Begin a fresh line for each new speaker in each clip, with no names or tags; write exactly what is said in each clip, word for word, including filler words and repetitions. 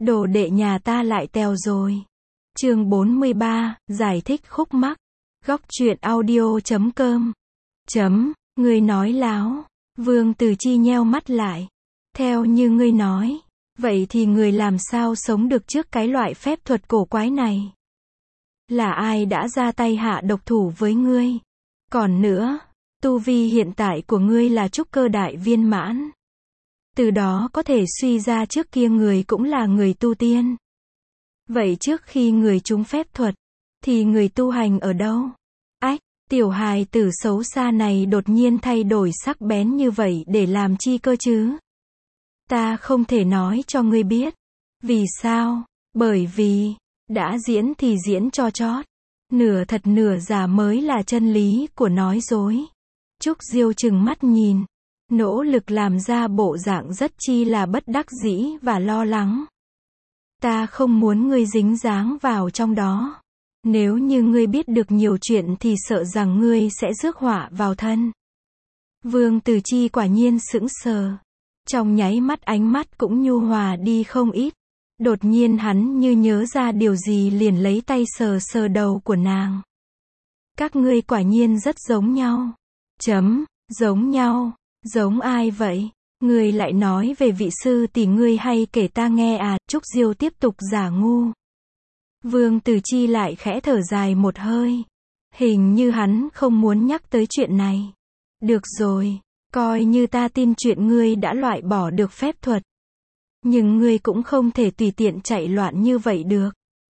Đồ đệ nhà ta lại tèo rồi. Chương bốn mươi ba, giải thích khúc mắc. Góc truyện audio chấm com. Chấm, ngươi nói láo. Vương Từ Chi nheo mắt lại. Theo như ngươi nói, vậy thì người làm sao sống được trước cái loại phép thuật cổ quái này? Là ai đã ra tay hạ độc thủ với ngươi? Còn nữa, tu vi hiện tại của ngươi là trúc cơ đại viên mãn. Từ đó có thể suy ra trước kia người cũng là người tu tiên. Vậy trước khi người trúng phép thuật, thì người tu hành ở đâu? Ách, tiểu hài tử xấu xa này đột nhiên thay đổi sắc bén như vậy để làm chi cơ chứ? Ta không thể nói cho ngươi biết. Vì sao? Bởi vì, đã diễn thì diễn cho chót. Nửa thật nửa giả mới là chân lý của nói dối. Trúc Diêu trừng mắt nhìn. Nỗ lực làm ra bộ dạng rất chi là bất đắc dĩ và lo lắng. Ta không muốn ngươi dính dáng vào trong đó. Nếu như ngươi biết được nhiều chuyện thì sợ rằng ngươi sẽ rước họa vào thân. Vương Từ Chi quả nhiên sững sờ. Trong nháy mắt ánh mắt cũng nhu hòa đi không ít. Đột nhiên hắn như nhớ ra điều gì liền lấy tay sờ sờ đầu của nàng. Các ngươi quả nhiên rất giống nhau. Chấm, giống nhau. Giống ai vậy? Ngươi lại nói về vị sư tỷ ngươi hay kể ta nghe à? Trúc Diêu tiếp tục giả ngu. Vương Từ Chi lại khẽ thở dài một hơi. Hình như hắn không muốn nhắc tới chuyện này. Được rồi, coi như ta tin chuyện ngươi đã loại bỏ được phép thuật. Nhưng ngươi cũng không thể tùy tiện chạy loạn như vậy được.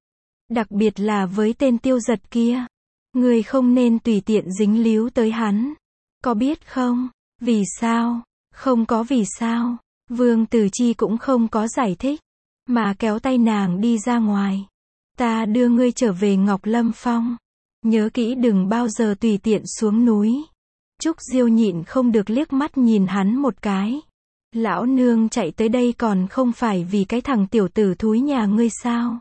Đặc biệt là với tên Tiêu Giật kia. Ngươi không nên tùy tiện dính líu tới hắn. Có biết không? Vì sao? Không có vì sao. Vương Từ Chi cũng không có giải thích, mà kéo tay nàng đi ra ngoài. Ta đưa ngươi trở về Ngọc Lâm Phong. Nhớ kỹ đừng bao giờ tùy tiện xuống núi. Trúc Diêu nhịn không được liếc mắt nhìn hắn một cái. Lão nương chạy tới đây còn không phải vì cái thằng tiểu tử thúi nhà ngươi sao?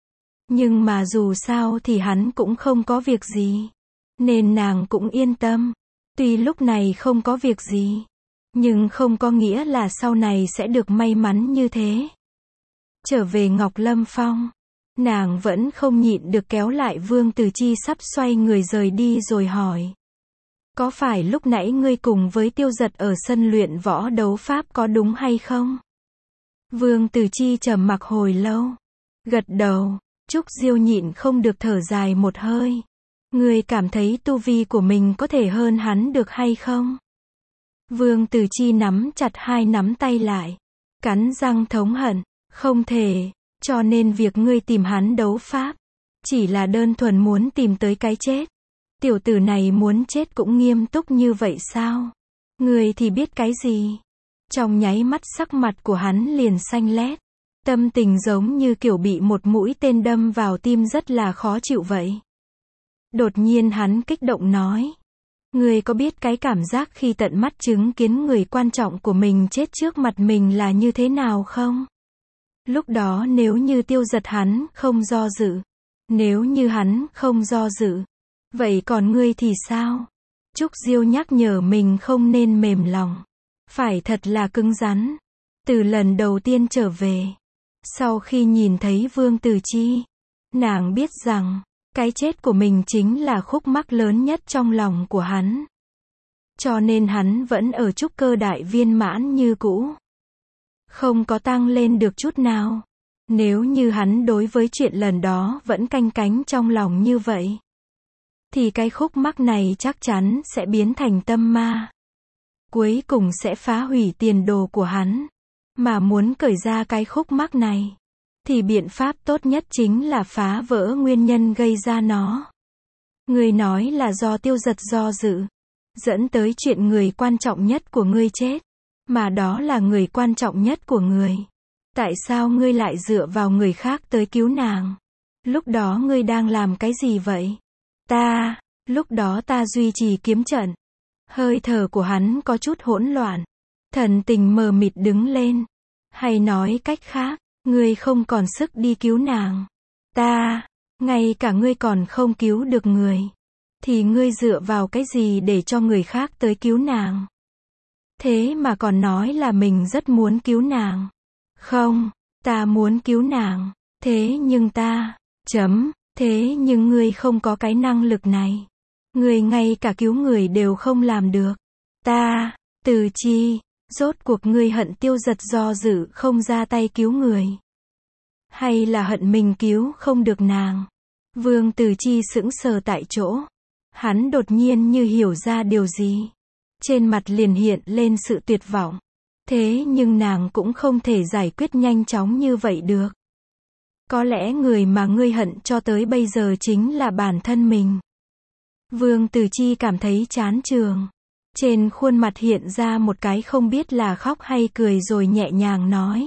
Nhưng mà dù sao thì hắn cũng không có việc gì. Nên nàng cũng yên tâm. Tuy lúc này không có việc gì, nhưng không có nghĩa là sau này sẽ được may mắn như thế. Trở về Ngọc Lâm Phong, nàng vẫn không nhịn được kéo lại Vương Từ Chi sắp xoay người rời đi rồi hỏi. Có phải lúc nãy ngươi cùng với Tiêu Giật ở sân luyện võ đấu pháp có đúng hay không? Vương Từ Chi trầm mặc hồi lâu. Gật đầu, Trúc Diêu nhịn không được thở dài một hơi. Ngươi cảm thấy tu vi của mình có thể hơn hắn được hay không? Vương Từ Chi nắm chặt hai nắm tay lại. Cắn răng thống hận. Không thể. Cho nên việc ngươi tìm hắn đấu pháp. Chỉ là đơn thuần muốn tìm tới cái chết. Tiểu tử này muốn chết cũng nghiêm túc như vậy sao? Ngươi thì biết cái gì? Trong nháy mắt sắc mặt của hắn liền xanh lét. Tâm tình giống như kiểu bị một mũi tên đâm vào tim rất là khó chịu vậy. Đột nhiên hắn kích động nói. Ngươi có biết cái cảm giác khi tận mắt chứng kiến người quan trọng của mình chết trước mặt mình là như thế nào không? Lúc đó nếu như Tiêu Giật hắn không do dự. Nếu như hắn không do dự. Vậy còn ngươi thì sao? Trúc Diêu nhắc nhở mình không nên mềm lòng. Phải thật là cứng rắn. Từ lần đầu tiên trở về. Sau khi nhìn thấy Vương Từ Chi. Nàng biết rằng. Cái chết của mình chính là khúc mắc lớn nhất trong lòng của hắn. Cho nên hắn vẫn ở trúc cơ đại viên mãn như cũ. Không có tăng lên được chút nào. Nếu như hắn đối với chuyện lần đó vẫn canh cánh trong lòng như vậy. Thì cái khúc mắc này chắc chắn sẽ biến thành tâm ma. Cuối cùng sẽ phá hủy tiền đồ của hắn. Mà muốn cởi ra cái khúc mắc này. Thì biện pháp tốt nhất chính là phá vỡ nguyên nhân gây ra nó. Ngươi nói là do Tiêu Giật do dự. Dẫn tới chuyện người quan trọng nhất của ngươi chết. Mà đó là người quan trọng nhất của người. Tại sao ngươi lại dựa vào người khác tới cứu nàng? Lúc đó ngươi đang làm cái gì vậy? Ta, lúc đó ta duy trì kiếm trận. Hơi thở của hắn có chút hỗn loạn. Thần tình mờ mịt đứng lên. Hay nói cách khác. Ngươi không còn sức đi cứu nàng. Ta, ngay cả ngươi còn không cứu được người. Thì ngươi dựa vào cái gì để cho người khác tới cứu nàng? Thế mà còn nói là mình rất muốn cứu nàng. Không, Ta muốn cứu nàng. Thế nhưng ta, chấm, thế nhưng ngươi không có cái năng lực này. Ngươi ngay cả cứu người đều không làm được. Ta, Từ Chi, rốt cuộc ngươi hận Tiêu Giật do dự không ra tay cứu người. Hay là hận mình cứu không được nàng? Vương Từ Chi sững sờ tại chỗ. Hắn đột nhiên như hiểu ra điều gì. Trên mặt liền hiện lên sự tuyệt vọng. Thế nhưng nàng cũng không thể giải quyết nhanh chóng như vậy được. Có lẽ người mà ngươi hận cho tới bây giờ chính là bản thân mình. Vương Từ Chi cảm thấy chán chường. Trên khuôn mặt hiện ra một cái không biết là khóc hay cười rồi nhẹ nhàng nói.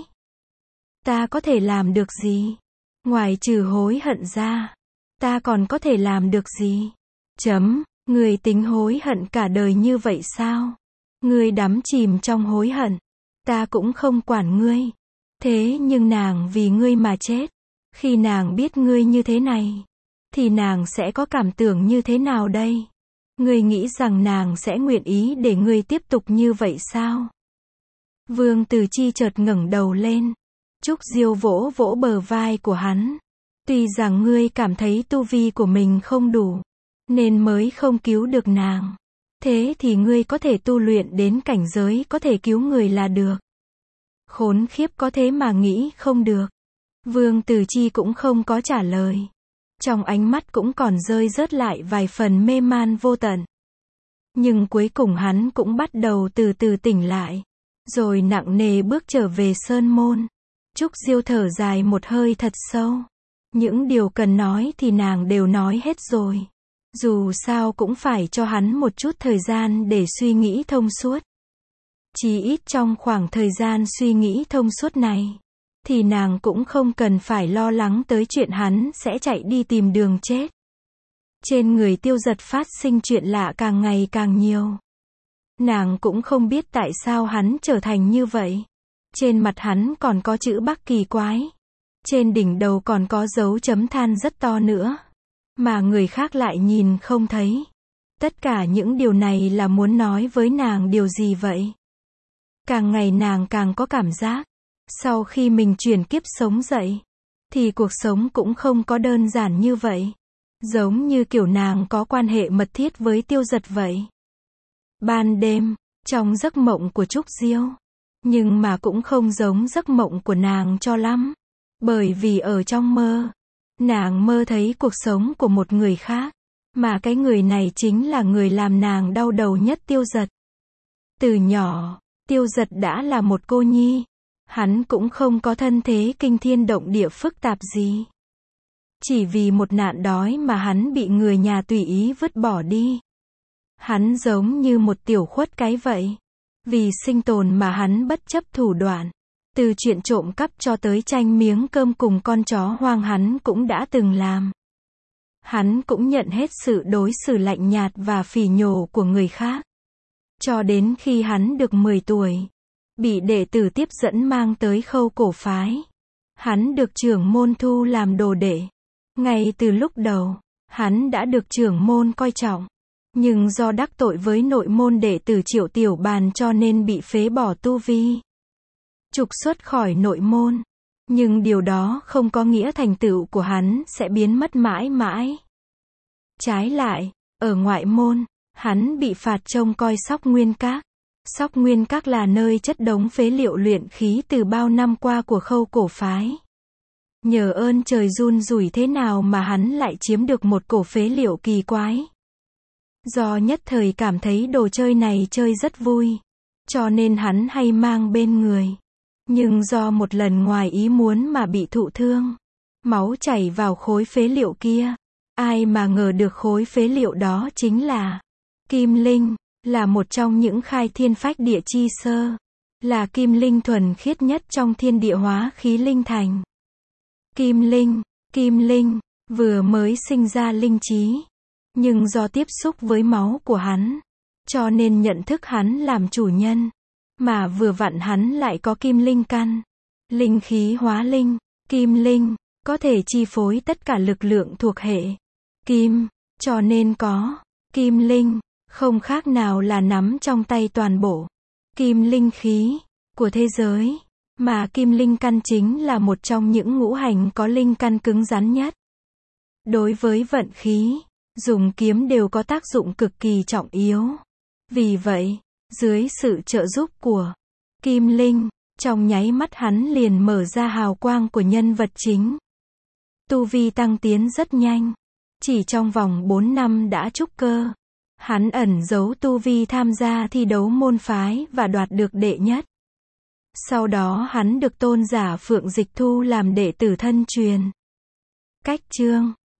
Ta có thể làm được gì? Ngoài trừ hối hận ra, ta còn có thể làm được gì? Chấm, người tính hối hận cả đời như vậy sao? Ngươi đắm chìm trong hối hận. Ta cũng không quản ngươi. Thế nhưng nàng vì ngươi mà chết. Khi nàng biết ngươi như thế này, thì nàng sẽ có cảm tưởng như thế nào đây? Ngươi nghĩ rằng nàng sẽ nguyện ý để ngươi tiếp tục như vậy sao? Vương Từ Chi chợt ngẩng đầu lên. Trúc Diêu vỗ vỗ bờ vai của hắn. Tuy rằng ngươi cảm thấy tu vi của mình không đủ, nên mới không cứu được nàng. Thế thì ngươi có thể tu luyện đến cảnh giới có thể cứu người là được. Khốn khiếp, có thế mà nghĩ không được. Vương Từ Chi cũng không có trả lời. Trong ánh mắt cũng còn rơi rớt lại vài phần mê man vô tận. Nhưng cuối cùng hắn cũng bắt đầu từ từ tỉnh lại. Rồi nặng nề bước trở về sơn môn. Trúc Diêu thở dài một hơi thật sâu. Những điều cần nói thì nàng đều nói hết rồi. Dù sao cũng phải cho hắn một chút thời gian để suy nghĩ thông suốt. Chỉ ít trong khoảng thời gian suy nghĩ thông suốt này, thì nàng cũng không cần phải lo lắng tới chuyện hắn sẽ chạy đi tìm đường chết. Trên người Tiêu Giật phát sinh chuyện lạ càng ngày càng nhiều. Nàng cũng không biết tại sao hắn trở thành như vậy. Trên mặt hắn còn có chữ Bắc kỳ quái. Trên đỉnh đầu còn có dấu chấm than rất to nữa. Mà người khác lại nhìn không thấy. Tất cả những điều này là muốn nói với nàng điều gì vậy? Càng ngày nàng càng có cảm giác, sau khi mình chuyển kiếp sống dậy, thì cuộc sống cũng không có đơn giản như vậy. Giống như kiểu nàng có quan hệ mật thiết với Tiêu Giật vậy. Ban đêm, trong giấc mộng của Trúc Diêu, nhưng mà cũng không giống giấc mộng của nàng cho lắm. Bởi vì ở trong mơ, nàng mơ thấy cuộc sống của một người khác, mà cái người này chính là người làm nàng đau đầu nhất, Tiêu Giật. Từ nhỏ, Tiêu Giật đã là một cô nhi. Hắn cũng không có thân thế kinh thiên động địa phức tạp gì. Chỉ vì một nạn đói mà hắn bị người nhà tùy ý vứt bỏ đi. Hắn giống như một tiểu khuất cái vậy. Vì sinh tồn mà hắn bất chấp thủ đoạn. Từ chuyện trộm cắp cho tới tranh miếng cơm cùng con chó hoang hắn cũng đã từng làm. Hắn cũng nhận hết sự đối xử lạnh nhạt và phỉ nhổ của người khác. Cho đến khi hắn được mười tuổi, bị đệ tử tiếp dẫn mang tới Khâu Cổ phái. Hắn được trưởng môn thu làm đồ đệ. Ngay từ lúc đầu, hắn đã được trưởng môn coi trọng. Nhưng do đắc tội với nội môn đệ tử Triệu Tiểu Bàn cho nên bị phế bỏ tu vi. Trục xuất khỏi nội môn. Nhưng điều đó không có nghĩa thành tựu của hắn sẽ biến mất mãi mãi. Trái lại, ở ngoại môn, hắn bị phạt trông coi Sóc Nguyên Các. Sóc Nguyên Các là nơi chất đống phế liệu luyện khí từ bao năm qua của Khâu Cổ phái. Nhờ ơn trời run rủi thế nào mà hắn lại chiếm được một cổ phế liệu kỳ quái. Do nhất thời cảm thấy đồ chơi này chơi rất vui, cho nên hắn hay mang bên người. Nhưng do một lần ngoài ý muốn mà bị thụ thương, máu chảy vào khối phế liệu kia. Ai mà ngờ được khối phế liệu đó chính là kim linh, là một trong những khai thiên phách địa chi sơ, là kim linh thuần khiết nhất trong thiên địa hóa khí linh thành. Kim linh, kim linh, vừa mới sinh ra linh trí, nhưng do tiếp xúc với máu của hắn, cho nên nhận thức hắn làm chủ nhân, mà vừa vặn hắn lại có kim linh căn. Linh khí hóa linh, kim linh, có thể chi phối tất cả lực lượng thuộc hệ kim, cho nên có kim linh, không khác nào là nắm trong tay toàn bộ kim linh khí của thế giới. Mà kim linh căn chính là một trong những ngũ hành có linh căn cứng rắn nhất. Đối với vận khí, dùng kiếm đều có tác dụng cực kỳ trọng yếu. Vì vậy, dưới sự trợ giúp của kim linh, trong nháy mắt hắn liền mở ra hào quang của nhân vật chính. Tu vi tăng tiến rất nhanh. Chỉ trong vòng bốn năm đã trúc cơ. Hắn ẩn giấu tu vi tham gia thi đấu môn phái và đoạt được đệ nhất. Sau đó hắn được tôn giả Phượng Dịch Thu làm đệ tử thân truyền. Cách chương